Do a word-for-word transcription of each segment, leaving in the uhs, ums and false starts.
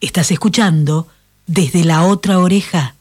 Estás escuchando Desde la Otra Oreja.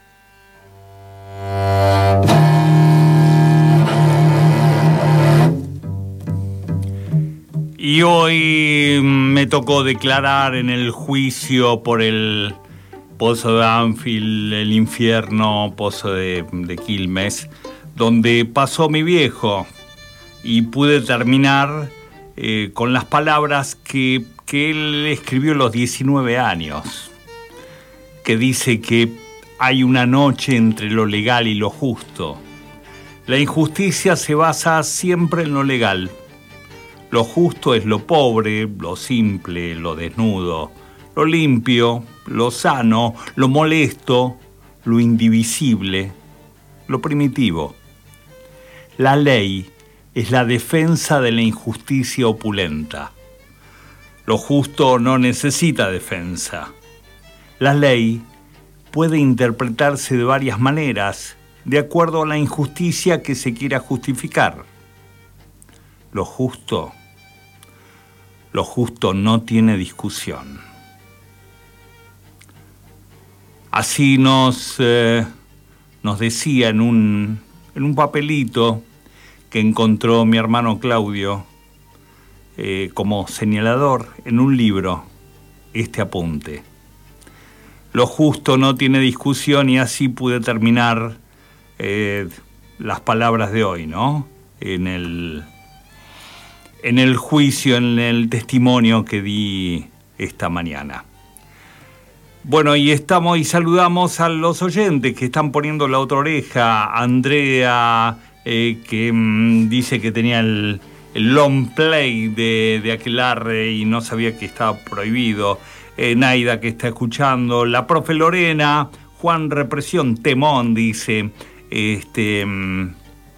Y hoy me tocó declarar en el juicio por el Pozo de Banfield, el infierno, Pozo de, de Quilmes, donde pasó mi viejo, y pude terminar eh, con las palabras que, que él escribió a los diecinueve años, que dice que hay una noche entre lo legal y lo justo. La injusticia se basa siempre en lo legal. Lo justo es lo pobre, lo simple, lo desnudo, lo limpio, lo sano, lo molesto, lo indivisible, lo primitivo. La ley es la defensa de la injusticia opulenta. Lo justo no necesita defensa. La ley puede interpretarse de varias maneras, de acuerdo a la injusticia que se quiera justificar. Lo justo, lo justo no tiene discusión. Así nos, eh, nos decía en un, en un papelito que encontró mi hermano Claudio eh, como señalador en un libro, este apunte. Lo justo no tiene discusión, y así pude terminar eh, las palabras de hoy, ¿no? En el... en el juicio, en el testimonio que di esta mañana. Bueno, y estamos y saludamos a los oyentes que están poniendo la otra oreja. Andrea, eh, que mmm, dice que tenía el, el long play de, de Aquelarre y no sabía que estaba prohibido. Eh, Naida, que está escuchando. La profe Lorena, Juan Represión, temón, dice. Este, mmm,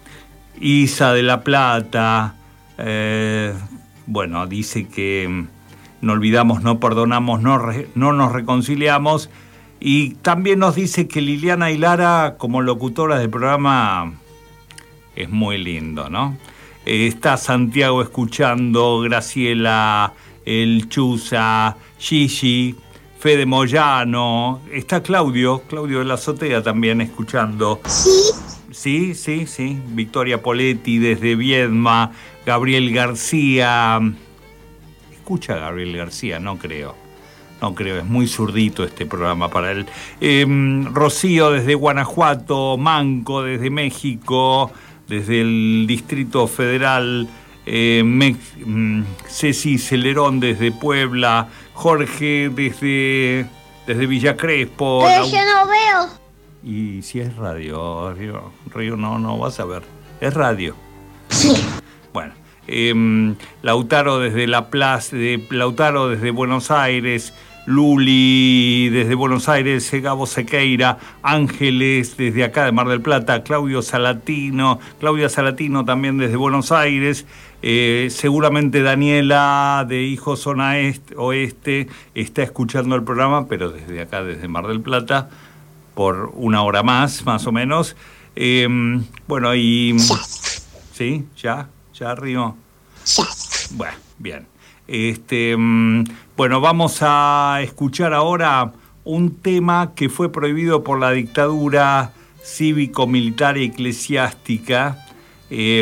Isa de la Plata. Eh, bueno, dice que no olvidamos, no perdonamos, no, re, no nos reconciliamos. Y también nos dice que Liliana Hilara, como locutora del programa, es muy lindo, ¿no? Eh, está Santiago escuchando, Graciela, el Chuza, Gigi, Fede Moyano. Está Claudio, Claudio de la Azotea también escuchando. Sí. Sí, sí, sí. Victoria Poletti desde Viedma. Gabriel García. Escucha a Gabriel García, no creo. No creo, es muy zurdito este programa para él. Eh, Rocío desde Guanajuato. Manco desde México. Desde el Distrito Federal. Eh, Me, mm, Ceci Celerón desde Puebla. Jorge desde, desde Villa Crespo. Pero yo no veo. Y si es radio, Río, Río no, no vas a ver. Es radio. Sí. Bueno, eh, Lautaro desde La Plaza, de Lautaro desde Buenos Aires, Luli desde Buenos Aires, Gabo Sequeira, Ángeles desde acá de Mar del Plata, Claudio Salatino, Claudia Salatino también desde Buenos Aires, eh, seguramente Daniela de Hijos Zona Est- Oeste está escuchando el programa, pero desde acá, desde Mar del Plata, por una hora más, más o menos. Eh, bueno, y... ¿Sí? ¿Ya? ¿Ya, Río? Bueno, bien. Este, bueno, vamos a escuchar ahora un tema que fue prohibido por la dictadura cívico-militar y eclesiástica, eh,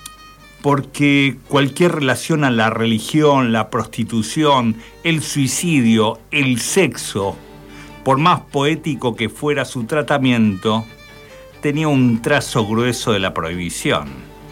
porque cualquier relación a la religión, la prostitución, el suicidio, el sexo, por más poético que fuera su tratamiento, tenía un trazo grueso de la prohibición.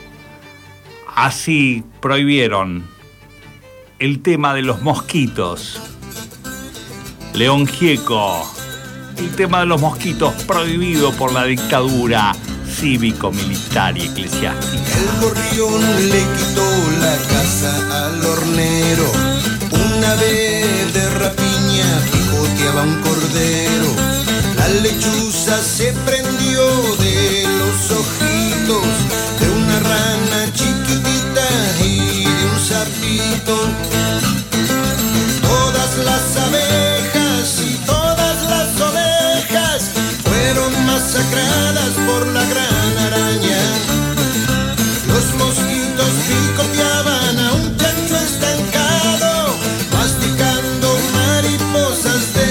Así prohibieron el tema de los mosquitos. León Gieco, el tema de los mosquitos prohibido por la dictadura cívico-militar y eclesiástica. El gorrión le quitó la casa al hornero. Una vez de rapiña picoteaba un cordero. La lechuza se prendió de los ojitos de una rana chiquitita y de un sapito. Todas las abejas y todas las ovejas fueron masacradas por la gran araña. Los mosquitos picoteaban a un chancho estancado, masticando mariposas de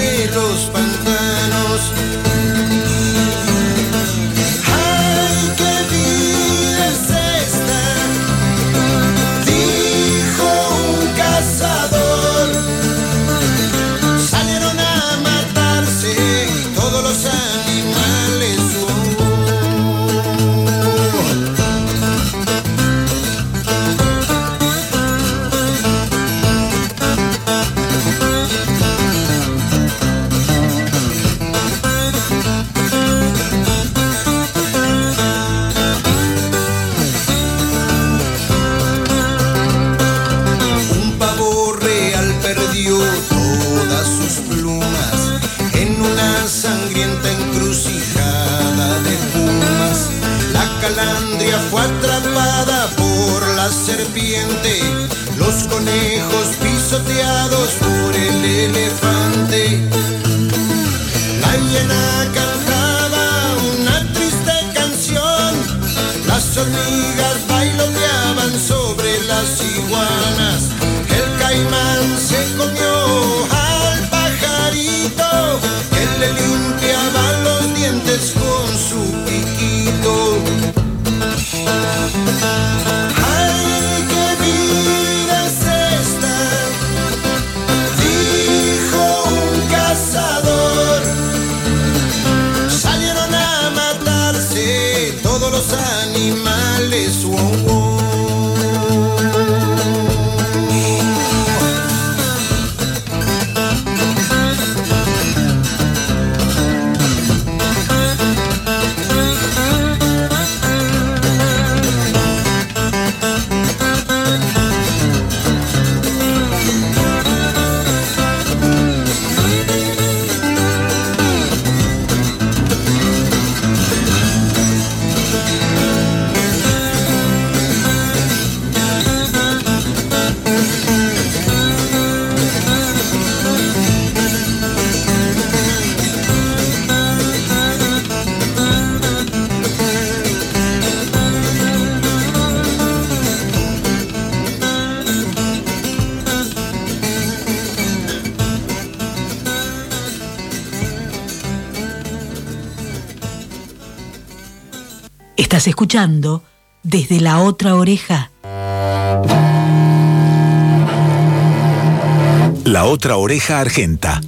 plumas en una sangrienta encrucijada de pumas. La calandria fue atrapada por la serpiente, los conejos pisoteados por el elefante. La hiena cantaba una triste canción, las hormigas bailoteaban sobre las iguanas, el caimán se comió al pajarito que le limpiaba los dientes con su piquito. ¡Ay, qué vida es esta!, dijo un cazador. Salieron a matarse todos los animales. Wow, wow. Estás escuchando Desde la Otra Oreja. La Otra Oreja Argenta.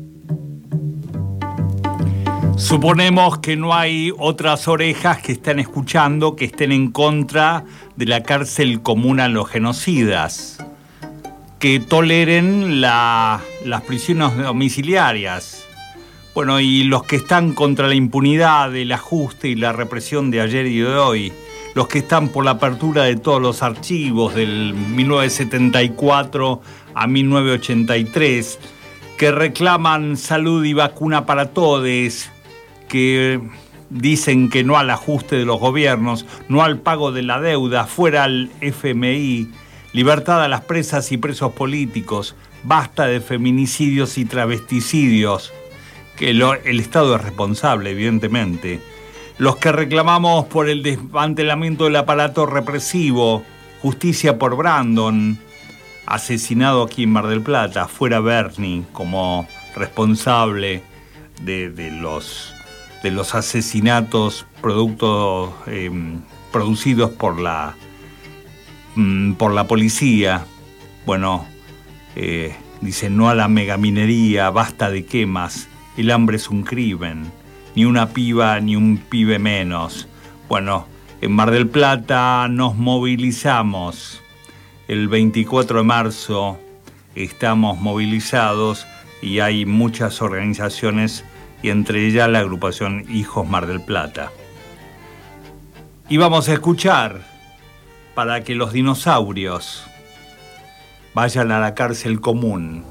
Suponemos que no hay otras orejas que estén escuchando que estén en contra de la cárcel común a los genocidas, que toleren la, las prisiones domiciliarias. Bueno, y los que están contra la impunidad, el ajuste y la represión de ayer y de hoy, los que están por la apertura de todos los archivos del mil novecientos setenta y cuatro a mil novecientos ochenta y tres, que reclaman salud y vacuna para todos, que dicen que no al ajuste de los gobiernos, no al pago de la deuda, fuera al F M I, libertad a las presas y presos políticos, basta de feminicidios y travesticidios, que lo, el Estado es responsable, evidentemente. Los que reclamamos por el desmantelamiento del aparato represivo, justicia por Brandon, asesinado aquí en Mar del Plata, fuera Bernie como responsable de, de, los, de los asesinatos producto, eh, producidos por la, mm, por la policía. Bueno, eh, dicen no a la megaminería, basta de quemas. El hambre es un crimen, ni una piba ni un pibe menos. Bueno, en Mar del Plata nos movilizamos. El veinticuatro de marzo estamos movilizados y hay muchas organizaciones y entre ellas la agrupación Hijos Mar del Plata. Y vamos a escuchar para que los dinosaurios vayan a la cárcel común.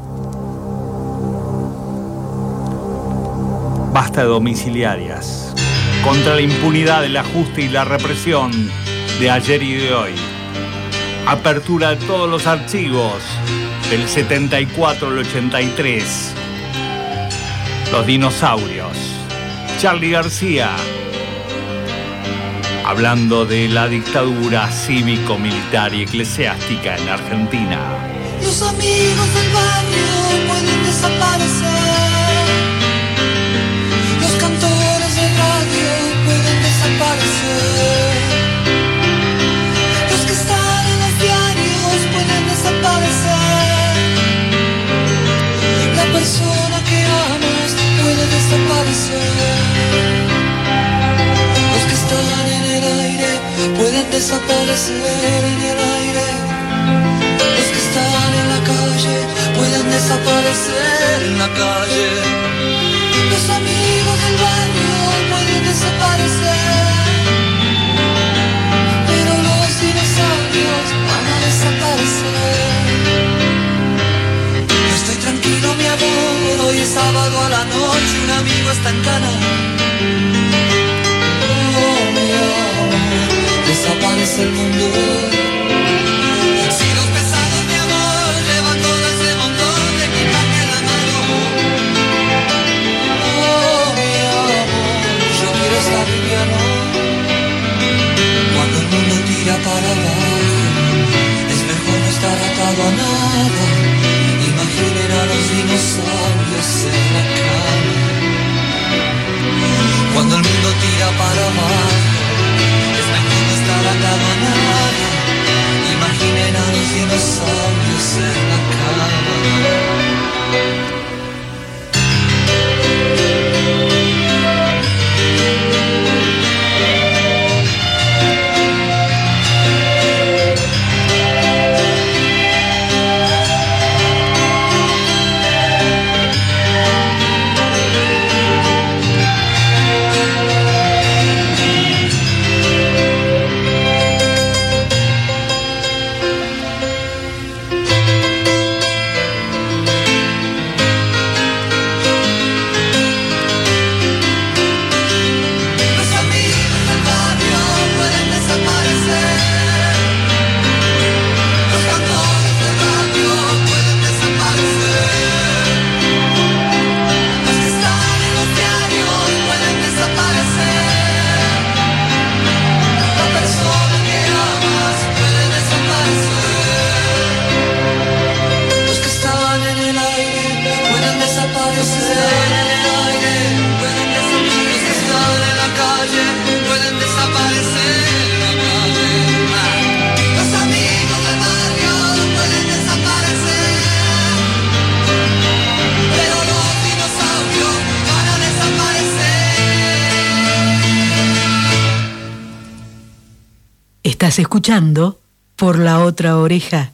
Basta de domiciliarias, contra la impunidad, el ajuste y la represión de ayer y de hoy. Apertura de todos los archivos del setenta y cuatro al ochenta y tres. Los dinosaurios. Charly García, hablando de la dictadura cívico-militar y eclesiástica en Argentina. Los amigos del barrio pueden desaparecer. Cantores de radio pueden desaparecer. Los que están en los diarios pueden desaparecer. La persona que amas puede desaparecer. Los que están en el aire pueden desaparecer en el aire. Los que están en la calle pueden desaparecer en la calle. Los amigos del barrio pueden desaparecer, pero los dinosaurios van a desaparecer. Estoy tranquilo, mi amor, hoy amigo está en cana. Oh, mi amor, desaparece el mundo. Si los pesados, mi amor, llevan todo ese montón de equipaje en la mano. Oh, mi amor, yo quiero estar liviano. Cuando el mundo tira para abajo, es mejor no estar atado a nada. Imaginen a los dinosaurios en la cama. Cuando el mundo tira para abajo, es mejor no estar atado a nada. Imaginen a los dinosaurios en la cama. Estás escuchando Por la Otra Oreja.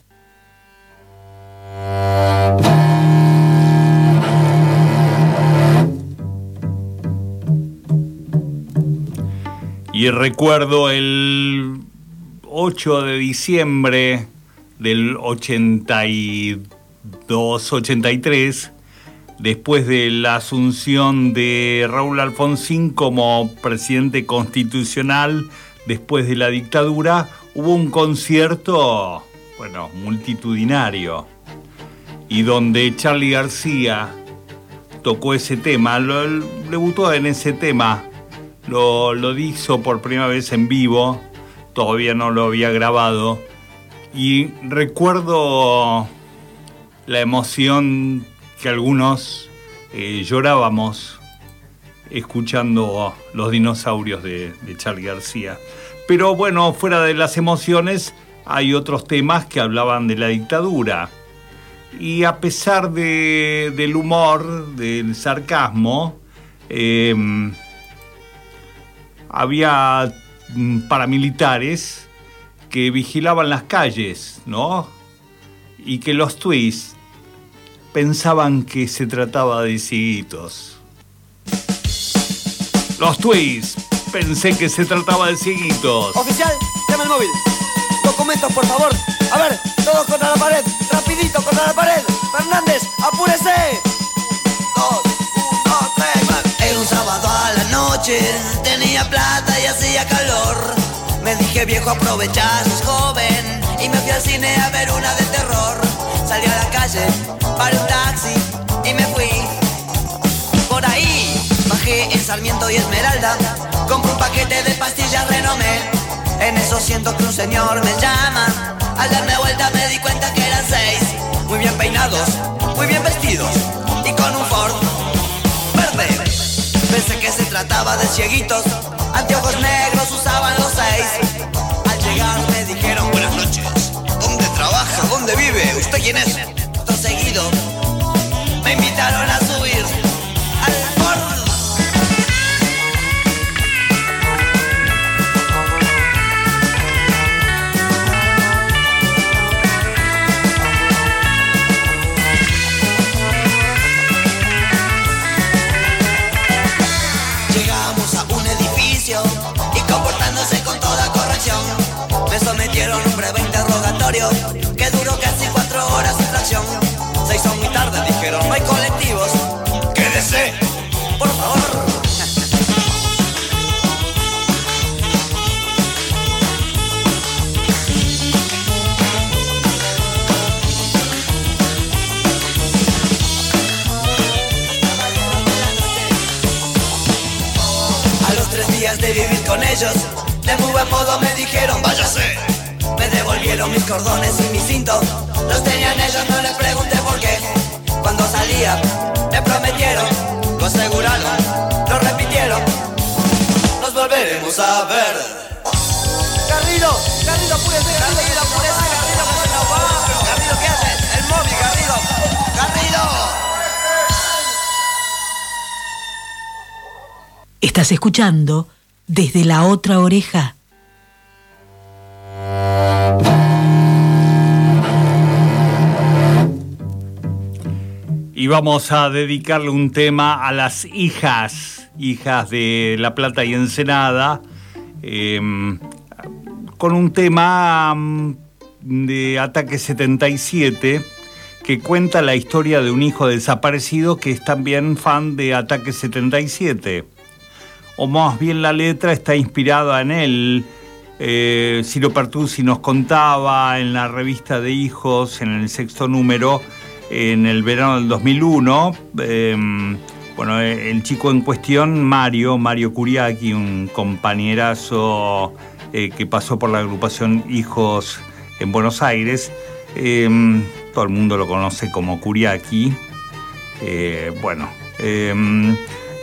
Y recuerdo el ocho de diciembre del ochenta y dos ochenta y tres, después de la asunción de Raúl Alfonsín como presidente constitucional, después de la dictadura, hubo un concierto, bueno, multitudinario, y donde Charly García tocó ese tema, lo, debutó en ese tema, lo, lo hizo por primera vez en vivo, todavía no lo había grabado, y recuerdo la emoción que algunos eh, llorábamos escuchando Los Dinosaurios de, de Charly García. Pero bueno, fuera de las emociones, hay otros temas que hablaban de la dictadura. Y a pesar de, del humor, del sarcasmo, eh, había paramilitares que vigilaban las calles, ¿no? Y que los tuits pensaban que se trataba de cieguitos. Los tuits, pensé que se trataba de cieguitos. Oficial, llama el móvil. Documentos, por favor. A ver, todos contra la pared. Rapidito, contra la pared. Fernández, apúrese. Dos, uno, tres, más. Era un sábado a la noche, tenía plata y hacía calor. Me dije, viejo, aprovecha, sos joven. Y me fui al cine a ver una de terror. Salí a la calle, paré un taxi y me fui. Por ahí bajé en Sarmiento y Esmeralda, compré un paquete de pastillas Renomé. En eso siento que un señor me llama. Al darme vuelta me di cuenta que eran seis. Muy bien peinados, muy bien vestidos y con un Ford verde. Pensé que se trataba de cieguitos, anteojos negros usaban los seis. Al llegar me dijeron, buenas noches. ¿Dónde trabaja? ¿Dónde vive? ¿Usted quién es? Todo seguido me invitaron a subir al Ford. Y comportándose con toda corrección, me sometieron a un breve interrogatorio que duró casi cuatro horas sin fracción. Se hizo muy tarde, dijeron, no hay colectivos. Quédese, por favor. días de vivir con ellos, de muy buen modo me dijeron váyase. Me devolvieron mis cordones y mi cinto, los tenían ellos, no les pregunté por qué. Cuando salía, me prometieron, lo aseguraron, lo repitieron, nos volveremos a ver. Garrido, Garrido, apúrese, Garrido, apúrese, Garrido, que se nos va. Garrido, ¿qué haces? El móvil, Garrido, Garrido. Estás escuchando Desde la Otra Oreja. Y vamos a dedicarle un tema a las hijas, hijas de La Plata y Ensenada, eh, con un tema de Ataque setenta y siete, que cuenta la historia de un hijo desaparecido que es también fan de Ataque setenta y siete. O más bien la letra está inspirada en él. Eh, Ciro Pertusi nos contaba en la revista de Hijos, en el sexto número, en el verano del dos mil uno, eh, bueno, el chico en cuestión, Mario, Mario Curiaki, un compañerazo eh, que pasó por la agrupación Hijos en Buenos Aires, eh, todo el mundo lo conoce como Curiaki, eh, bueno, eh,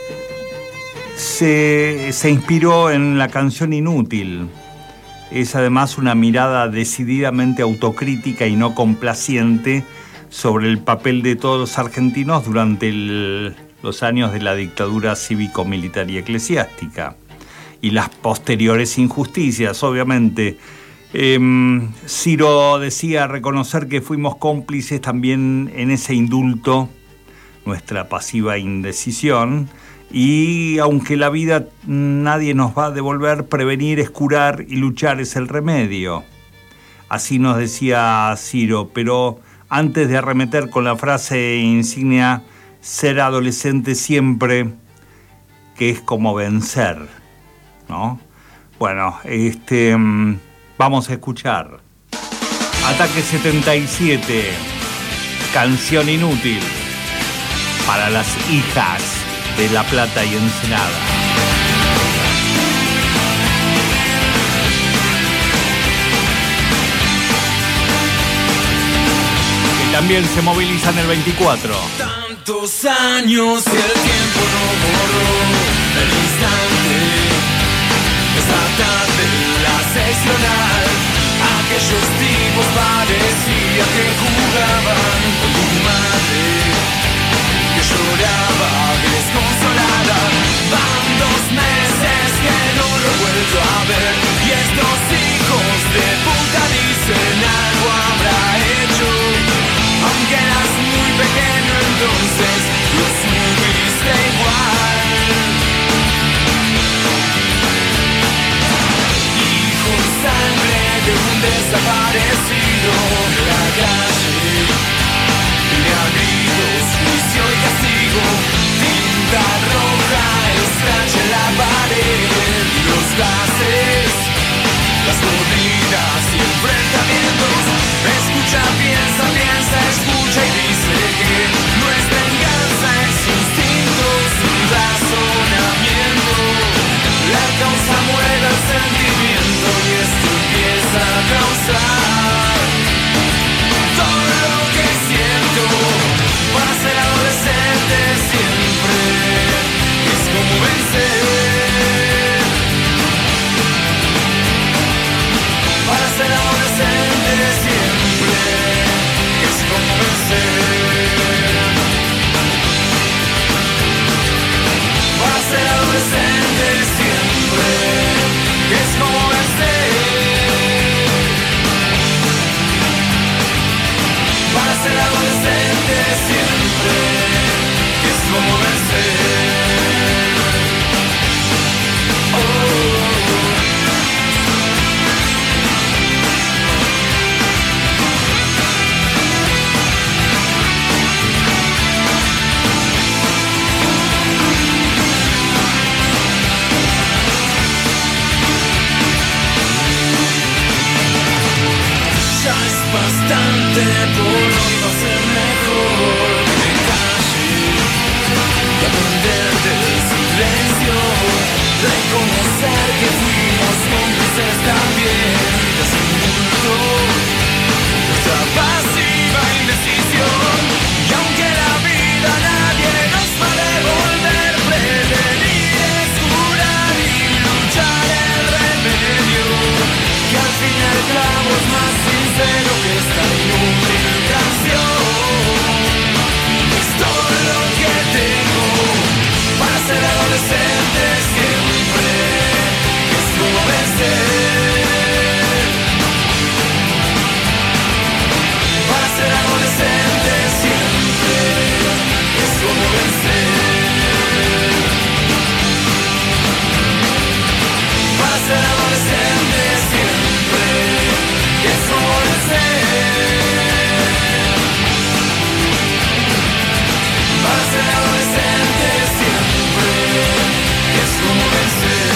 se, se inspiró en la canción Inútil. Es además una mirada decididamente autocrítica y no complaciente sobre el papel de todos los argentinos durante el, los años de la dictadura cívico-militar y eclesiástica y las posteriores injusticias, obviamente. Eh, Ciro decía reconocer que fuimos cómplices también en ese indulto, nuestra pasiva indecisión, y aunque la vida nadie nos va a devolver, prevenir es curar y luchar es el remedio. Así nos decía Ciro, pero antes de arremeter con la frase insignia, ser adolescente siempre, que es como vencer, ¿no? Bueno, este, vamos a escuchar Ataque setenta y siete, canción Inútil, para las hijas de La Plata y Ensenada. También se movilizan el veinticuatro. Tantos años y el tiempo no borró el instante. Esa tarde la seccional, aquellos tipos parecía que jugaban con tu madre, que lloraba desconsolada. Van dos meses que no lo he vuelto a ver, y estos hijos de puta dicen algo habrá hecho. Aunque eras muy pequeño entonces, lo supiste igual. Hijo, sangre de un desaparecido de la calle, de a gritos, juicio y castigo, tinta roja, scratch en la pared, los gases, las corridas y enfrentamientos. Escucha, piensa, piensa, escucha y dice que nuestra venganza es instinto sin razonamiento. La causa muere el sentimiento y esto empieza a causar todo lo que siento. Para ser adolescente siempre es como vencer. Para ser adolescente siempre es como vencer. Para ser adolescente siempre es como vencer. Para ser adolescente siempre es como vencer. Oh. Ya es bastante, por hoy va a ser mejor. adolescente siempre es como vencer. Para ser adolescente siempre es como vencer. Para ser adolescente siempre es como vencer. Para ser adolescente siempre es como vencer.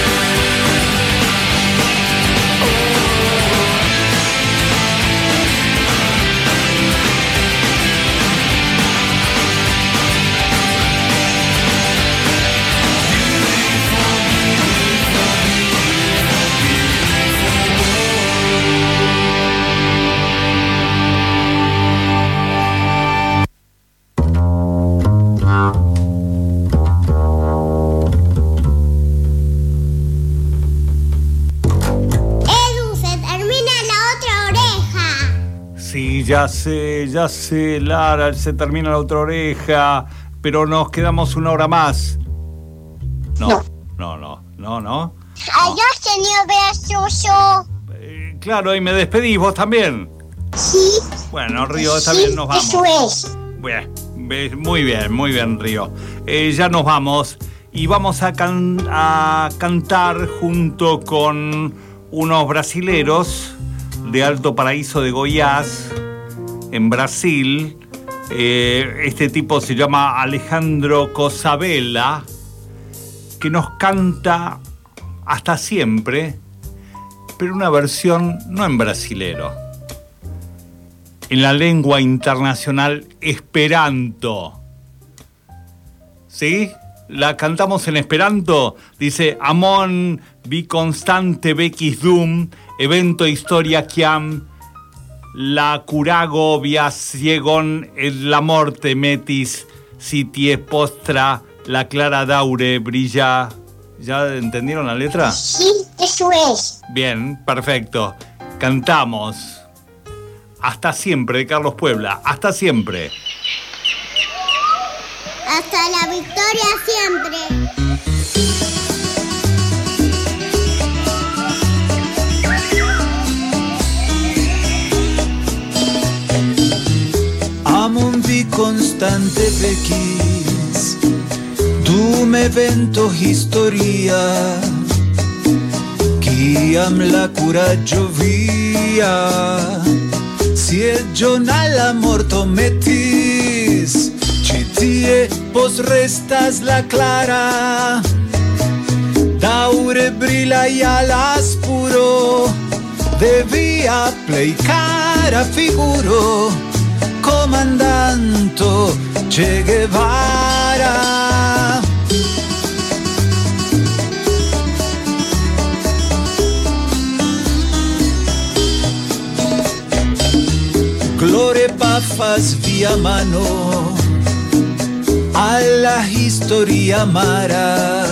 Sí, ya sé, ya sé, Lara, se termina la otra oreja, pero nos quedamos una hora más. No, no, no, no, no. no. Adiós, señor Beastruso. Eh, claro, y me despedís vos también. Sí. Bueno, Río, está Sí, bien, nos vamos. eso es. Bien, ve- muy bien, muy bien, Río. Eh, ya nos vamos y vamos a, can- a cantar junto con unos brasileros de Alto Paraíso de Goiás, en Brasil. Eh, este tipo se llama Alejandro Cosabella, que nos canta Hasta Siempre, pero una versión no en brasilero, en la lengua internacional esperanto. ¿Sí? La cantamos en esperanto. Dice: Amon vi constante vecis dum evento historia quiam la curago vias ciegon en la morte metis si tie postra la clara daure brilla. ¿Ya entendieron la letra? Sí, eso es. Bien, perfecto. Cantamos Hasta Siempre de Carlos Puebla. Hasta siempre. Hasta la victoria siempre. Amon vi constante vecis dum evento historia kiam la kuraĝo via sieĝon al la morto metis ĉi tie postrestas la klara daŭre brilaj al la spuro de via plej kara figuro comandanto Che Guevara. Glore pafas via mano alla historia mara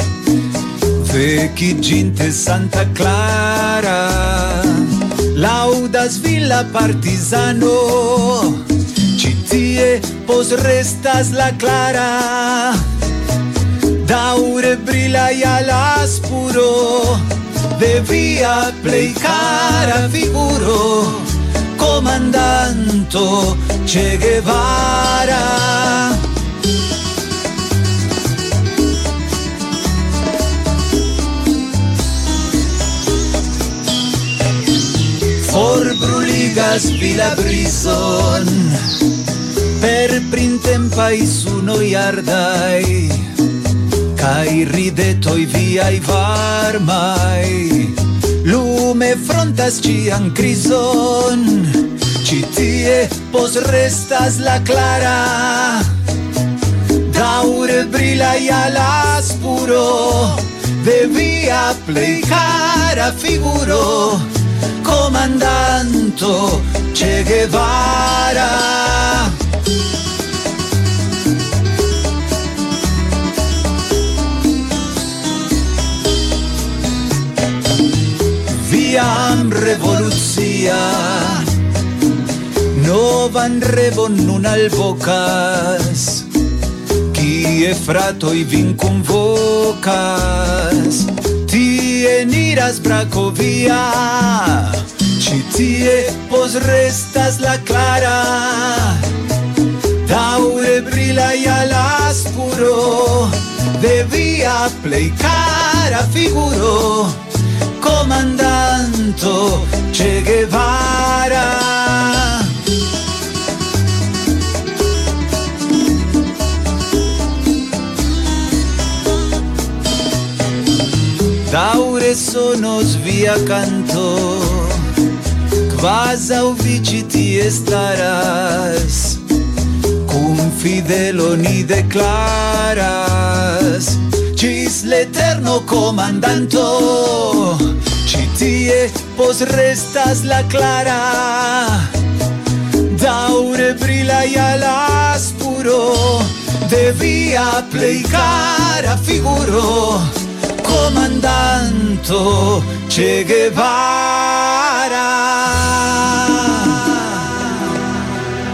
veciginte Santa Clara laudas villa partisano ci tie pos restas la clara daure brilaj al aspuro de via plej kara figuro comandanto Che Guevara. Forbruligas vi la brison per printempaj sunoj ardaj kaj ridetoj viaj varmaj lume frontas ĉian krizon ĉi tie postrestas la klara daŭre brilaj al aspuro de via plej kara figuro comandanto Che Guevara. Viam revolucia novan revon nun alvokas tie frato i vin kunvokas, tie eniras Bracovia, ci tie posrestas la clara, daure brilai all'aspuro, de via plei cara figuro, comandanto Che Guevara. Daure sonos via canto, quasau vici tie staras, cum fidelo ni declaras, cis l'eterno comandanto, ci tie pos restas la clara, daure brilai all'aspuro, de via plei cara figuro, comandanto Che Guevara.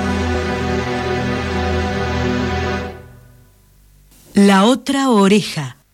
La otra oreja.